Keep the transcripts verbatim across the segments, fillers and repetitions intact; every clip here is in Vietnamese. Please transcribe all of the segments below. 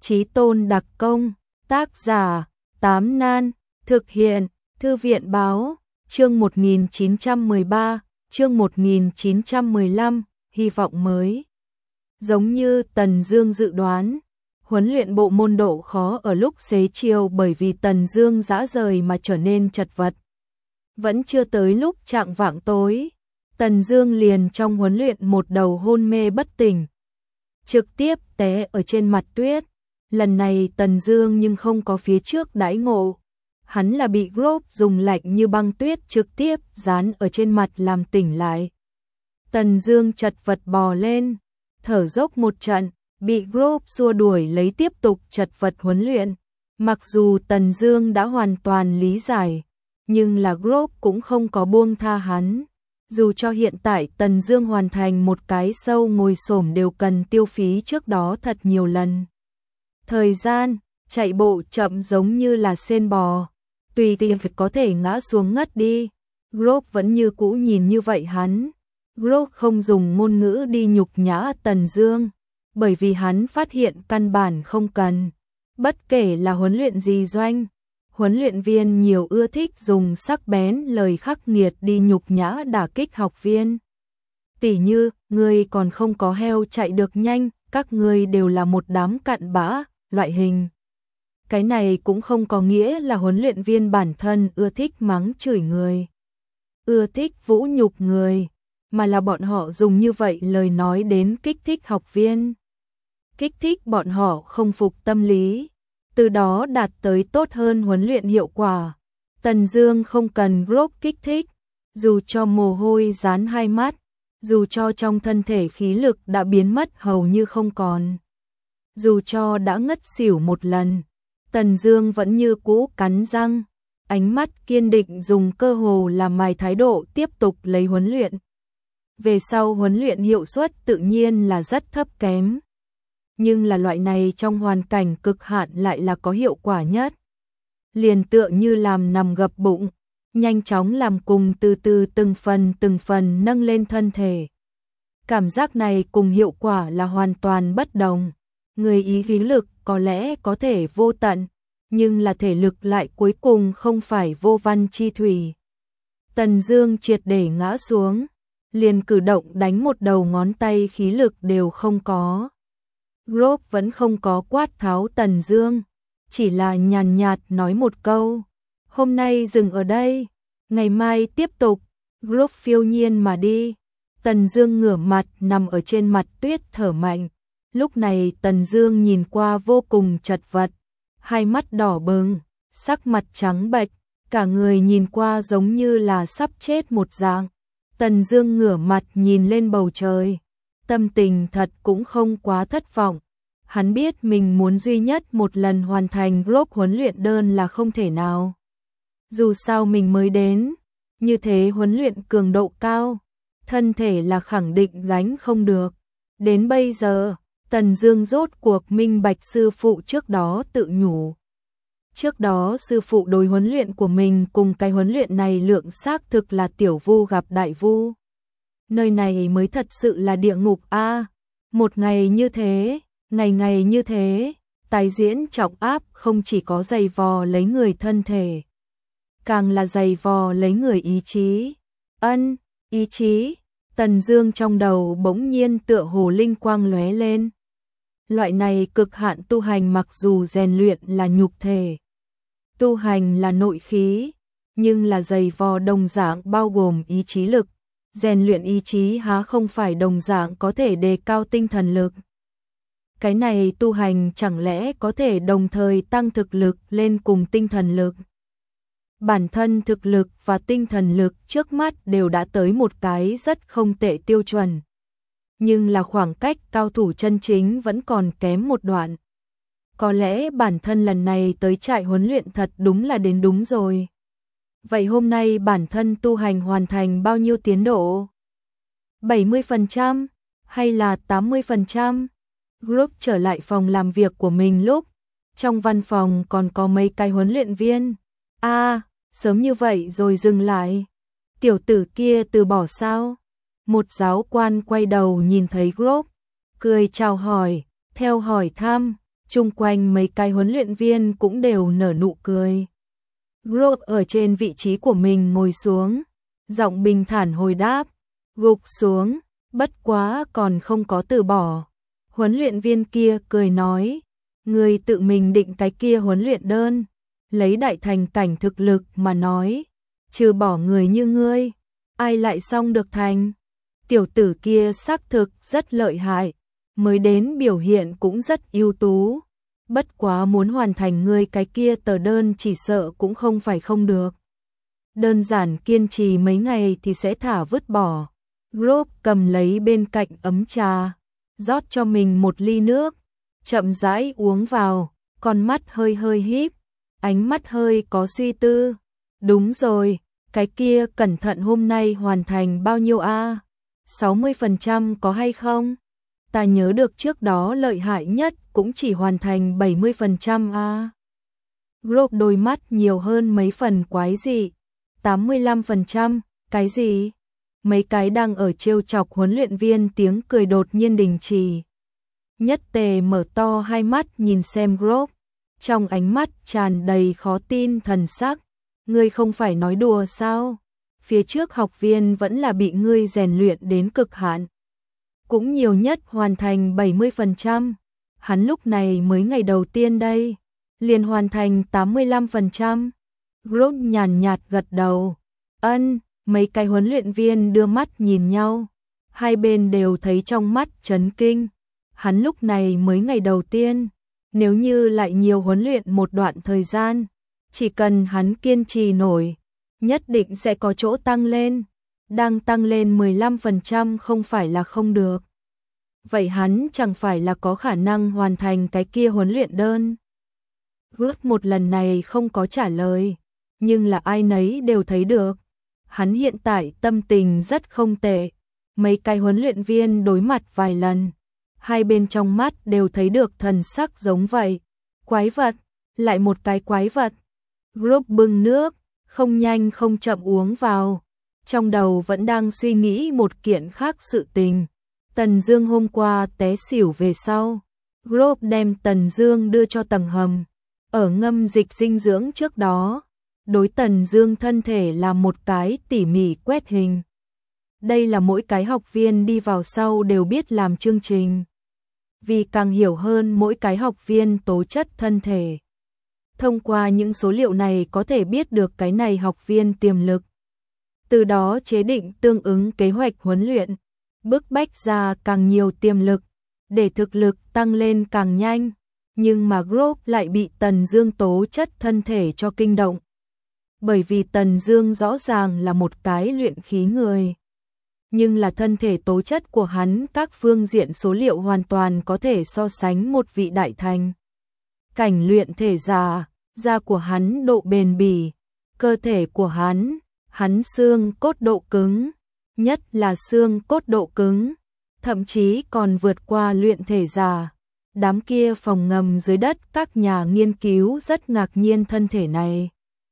Chí Tôn đặc công, tác giả, Tám Nan, thực hiện, Thư viện báo, chương một nghìn chín trăm mười ba, chương một nghìn chín trăm mười lăm, hy vọng mới. Giống như Tần Dương dự đoán, huấn luyện bộ môn độ khó ở lúc xế chiều bởi vì Tần Dương dã rời mà trở nên chật vật. Vẫn chưa tới lúc chạng vạng tối, Tần Dương liền trong huấn luyện một đầu hôn mê bất tỉnh, trực tiếp té ở trên mặt tuyết. Lần này Tần Dương nhưng không có phía trước đãi ngộ, hắn là bị Grop dùng lạnh như băng tuyết trực tiếp dán ở trên mặt làm tỉnh lại. Tần Dương chật vật bò lên, thở dốc một trận, bị Grop xua đuổi lấy tiếp tục chật vật huấn luyện. Mặc dù Tần Dương đã hoàn toàn lý giải, nhưng là Grop cũng không có buông tha hắn. Dù cho hiện tại Tần Dương hoàn thành một cái sâu ngồi xổm đều cần tiêu phí trước đó thật nhiều lần. Thời gian, chạy bộ chậm giống như là sên bò, tùy tiện có thể ngã xuống ngất đi. Grop vẫn như cũ nhìn như vậy hắn. Grop không dùng ngôn ngữ đi nhục nhã Tần Dương, bởi vì hắn phát hiện căn bản không cần. Bất kể là huấn luyện gì doanh, huấn luyện viên nhiều ưa thích dùng sắc bén lời khắc nghiệt đi nhục nhã đả kích học viên. Tỉ như, ngươi còn không có heo chạy được nhanh, các ngươi đều là một đám cặn bã, loại hình. Cái này cũng không có nghĩa là huấn luyện viên bản thân ưa thích mắng chửi người, ưa thích vũ nhục người, mà là bọn họ dùng như vậy lời nói đến kích thích học viên, kích thích bọn họ không phục tâm lý, từ đó đạt tới tốt hơn huấn luyện hiệu quả. Tần Dương không cần Grop kích thích, dù cho mồ hôi dán hai mắt, dù cho trong thân thể khí lực đã biến mất hầu như không còn, dù cho đã ngất xỉu một lần, Tần Dương vẫn như cũ cắn răng, ánh mắt kiên định dùng cơ hồ làm mài thái độ tiếp tục lấy huấn luyện. Về sau huấn luyện hiệu suất tự nhiên là rất thấp kém, nhưng là loại này trong hoàn cảnh cực hạn lại là có hiệu quả nhất. Liền tựa như làm nằm gập bụng, nhanh chóng làm cùng từ từ từng phần từng phần nâng lên thân thể. Cảm giác này cùng hiệu quả là hoàn toàn bất đồng. Người ý khí lực có lẽ có thể vô tận, nhưng là thể lực lại cuối cùng không phải vô văn chi thủy. Tần Dương triệt để ngã xuống, liền cử động đánh một đầu ngón tay khí lực đều không có. Grop vẫn không có quát tháo Tần Dương, chỉ là nhàn nhạt nói một câu, hôm nay dừng ở đây, ngày mai tiếp tục. Grop phiêu nhiên mà đi. Tần Dương ngửa mặt nằm ở trên mặt tuyết thở mạnh. Lúc này Tần Dương nhìn qua vô cùng chật vật, hai mắt đỏ bừng, sắc mặt trắng bệch, cả người nhìn qua giống như là sắp chết một dạng. Tần Dương ngửa mặt nhìn lên bầu trời, tâm tình thật cũng không quá thất vọng. Hắn biết mình muốn duy nhất một lần hoàn thành Grop huấn luyện đơn là không thể nào. Dù sao mình mới đến, như thế huấn luyện cường độ cao, thân thể là khẳng định gánh không được. Đến bây giờ, Tần Dương rốt cuộc minh bạch sư phụ trước đó tự nhủ. Trước đó sư phụ đối huấn luyện của mình cùng cái huấn luyện này lượng xác thực là tiểu vu gặp đại vu. Nơi này mới thật sự là địa ngục a. À, một ngày như thế, ngày ngày như thế, tái diễn trọng áp không chỉ có dày vò lấy người thân thể, càng là dày vò lấy người ý chí. Ân, ý chí. Tần Dương trong đầu bỗng nhiên tựa hồ linh quang lóe lên. Loại này cực hạn tu hành mặc dù rèn luyện là nhục thể, tu hành là nội khí, nhưng là dày vò đồng dạng bao gồm ý chí lực. Rèn luyện ý chí há không phải đồng dạng có thể đề cao tinh thần lực. Cái này tu hành chẳng lẽ có thể đồng thời tăng thực lực lên cùng tinh thần lực? Bản thân thực lực và tinh thần lực trước mắt đều đã tới một cái rất không tệ tiêu chuẩn, nhưng là khoảng cách cao thủ chân chính vẫn còn kém một đoạn. Có lẽ bản thân lần này tới trại huấn luyện thật đúng là đến đúng rồi. Vậy hôm nay bản thân tu hành hoàn thành bao nhiêu tiến độ? bảy mươi phần trăm hay là tám mươi phần trăm? Grop trở lại phòng làm việc của mình lúc, trong văn phòng còn có mấy cái huấn luyện viên. A, à, sớm như vậy rồi dừng lại. Tiểu tử kia từ bỏ sao? Một giáo quan quay đầu nhìn thấy Grop, cười chào hỏi, theo hỏi thăm, Chung quanh mấy cái huấn luyện viên cũng đều nở nụ cười. Grove ở trên vị trí của mình ngồi xuống, giọng bình thản hồi đáp, gục xuống, bất quá còn không có từ bỏ. Huấn luyện viên kia cười nói, người tự mình định cái kia huấn luyện đơn, lấy đại thành cảnh thực lực mà nói, trừ bỏ người như ngươi, ai lại xong được thành. Tiểu tử kia xác thực rất lợi hại, mới đến biểu hiện cũng rất ưu tú. Bất quá muốn hoàn thành ngươi cái kia tờ đơn chỉ sợ cũng không phải không được. Đơn giản kiên trì mấy ngày thì sẽ thả vứt bỏ. Grove cầm lấy bên cạnh ấm trà, rót cho mình một ly nước, chậm rãi uống vào, con mắt hơi hơi híp, ánh mắt hơi có suy tư. Đúng rồi, cái kia cẩn thận hôm nay hoàn thành bao nhiêu a? sáu mươi phần trăm có hay không? Ta nhớ được trước đó lợi hại nhất cũng chỉ hoàn thành bảy mươi phần trăm a. Grove đôi mắt nhiều hơn mấy phần quái dị. tám mươi lăm phần trăm, cái gì? Mấy cái đang ở trêu chọc huấn luyện viên tiếng cười đột nhiên đình chỉ. Nhất Tề mở to hai mắt nhìn xem Grove, trong ánh mắt tràn đầy khó tin thần sắc. Ngươi không phải nói đùa sao? Phía trước học viên vẫn là bị ngươi rèn luyện đến cực hạn, cũng nhiều nhất hoàn thành bảy mươi phần trăm. Hắn lúc này mới ngày đầu tiên đây, liền hoàn thành tám mươi lăm phần trăm. Grove nhàn nhạt gật đầu. Ân, mấy cái huấn luyện viên đưa mắt nhìn nhau, hai bên đều thấy trong mắt chấn kinh. Hắn lúc này mới ngày đầu tiên, nếu như lại nhiều huấn luyện một đoạn thời gian, chỉ cần hắn kiên trì nổi, nhất định sẽ có chỗ tăng lên. Đang tăng lên mười lăm phần trăm không phải là không được. Vậy hắn chẳng phải là có khả năng hoàn thành cái kia huấn luyện đơn? Grove một lần này không có trả lời, nhưng là ai nấy đều thấy được. Hắn hiện tại tâm tình rất không tệ. Mấy cái huấn luyện viên đối mặt vài lần, hai bên trong mắt đều thấy được thần sắc giống vậy. Quái vật, lại một cái quái vật. Grove bưng nước, không nhanh không chậm uống vào. Trong đầu vẫn đang suy nghĩ một kiện khác sự tình. Tần Dương hôm qua té xỉu về sau, Grove đem Tần Dương đưa cho Tầng Hầm. Ở ngâm dịch dinh dưỡng trước đó, đối Tần Dương thân thể làm một cái tỉ mỉ quét hình. Đây là mỗi cái học viên đi vào sau đều biết làm chương trình. Vì càng hiểu hơn mỗi cái học viên tố chất thân thể, thông qua những số liệu này có thể biết được cái này học viên tiềm lực. Từ đó chế định tương ứng kế hoạch huấn luyện, bức bách ra càng nhiều tiềm lực, để thực lực tăng lên càng nhanh. Nhưng mà Grove lại bị Tần Dương tố chất thân thể cho kinh động. Bởi vì Tần Dương rõ ràng là một cái luyện khí người, nhưng là thân thể tố chất của hắn các phương diện số liệu hoàn toàn có thể so sánh một vị đại thành cảnh luyện thể giả. Da của hắn độ bền bỉ, cơ thể của hắn, hắn xương cốt độ cứng, nhất là xương cốt độ cứng, thậm chí còn vượt qua luyện thể giả. Đám kia phòng ngầm dưới đất các nhà nghiên cứu rất ngạc nhiên thân thể này,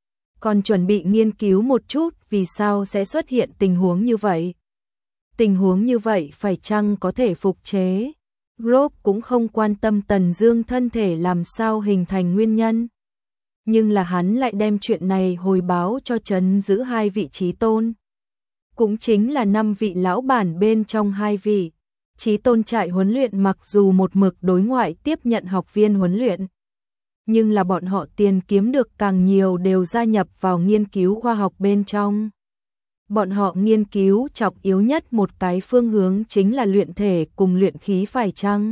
còn chuẩn bị nghiên cứu một chút vì sao sẽ xuất hiện tình huống như vậy. Tình huống như vậy phải chăng có thể phục chế? Grove cũng không quan tâm Tần Dương thân thể làm sao hình thành nguyên nhân, nhưng là hắn lại đem chuyện này hồi báo cho trấn giữ hai vị chí tôn, cũng chính là năm vị lão bản bên trong hai vị chí tôn trại huấn luyện. Mặc dù một mực đối ngoại tiếp nhận học viên huấn luyện, nhưng là bọn họ tiền kiếm được càng nhiều đều gia nhập vào nghiên cứu khoa học bên trong. Bọn họ nghiên cứu trọng yếu nhất một cái phương hướng chính là luyện thể cùng luyện khí phải chăng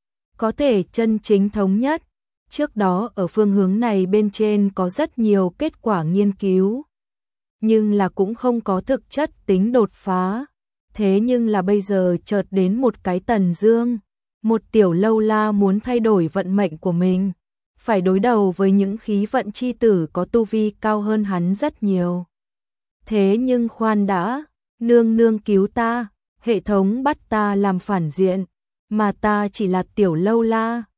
có thể chân chính thống nhất. Trước đó ở phương hướng này bên trên có rất nhiều kết quả nghiên cứu, nhưng là cũng không có thực chất tính đột phá. Thế nhưng là bây giờ chợt đến một cái Tần Dương, một tiểu lâu la muốn thay đổi vận mệnh của mình, phải đối đầu với những khí vận chi tử có tu vi cao hơn hắn rất nhiều. Thế nhưng khoan đã, nương nương cứu ta, hệ thống bắt ta làm phản diện, mà ta chỉ là tiểu lâu la,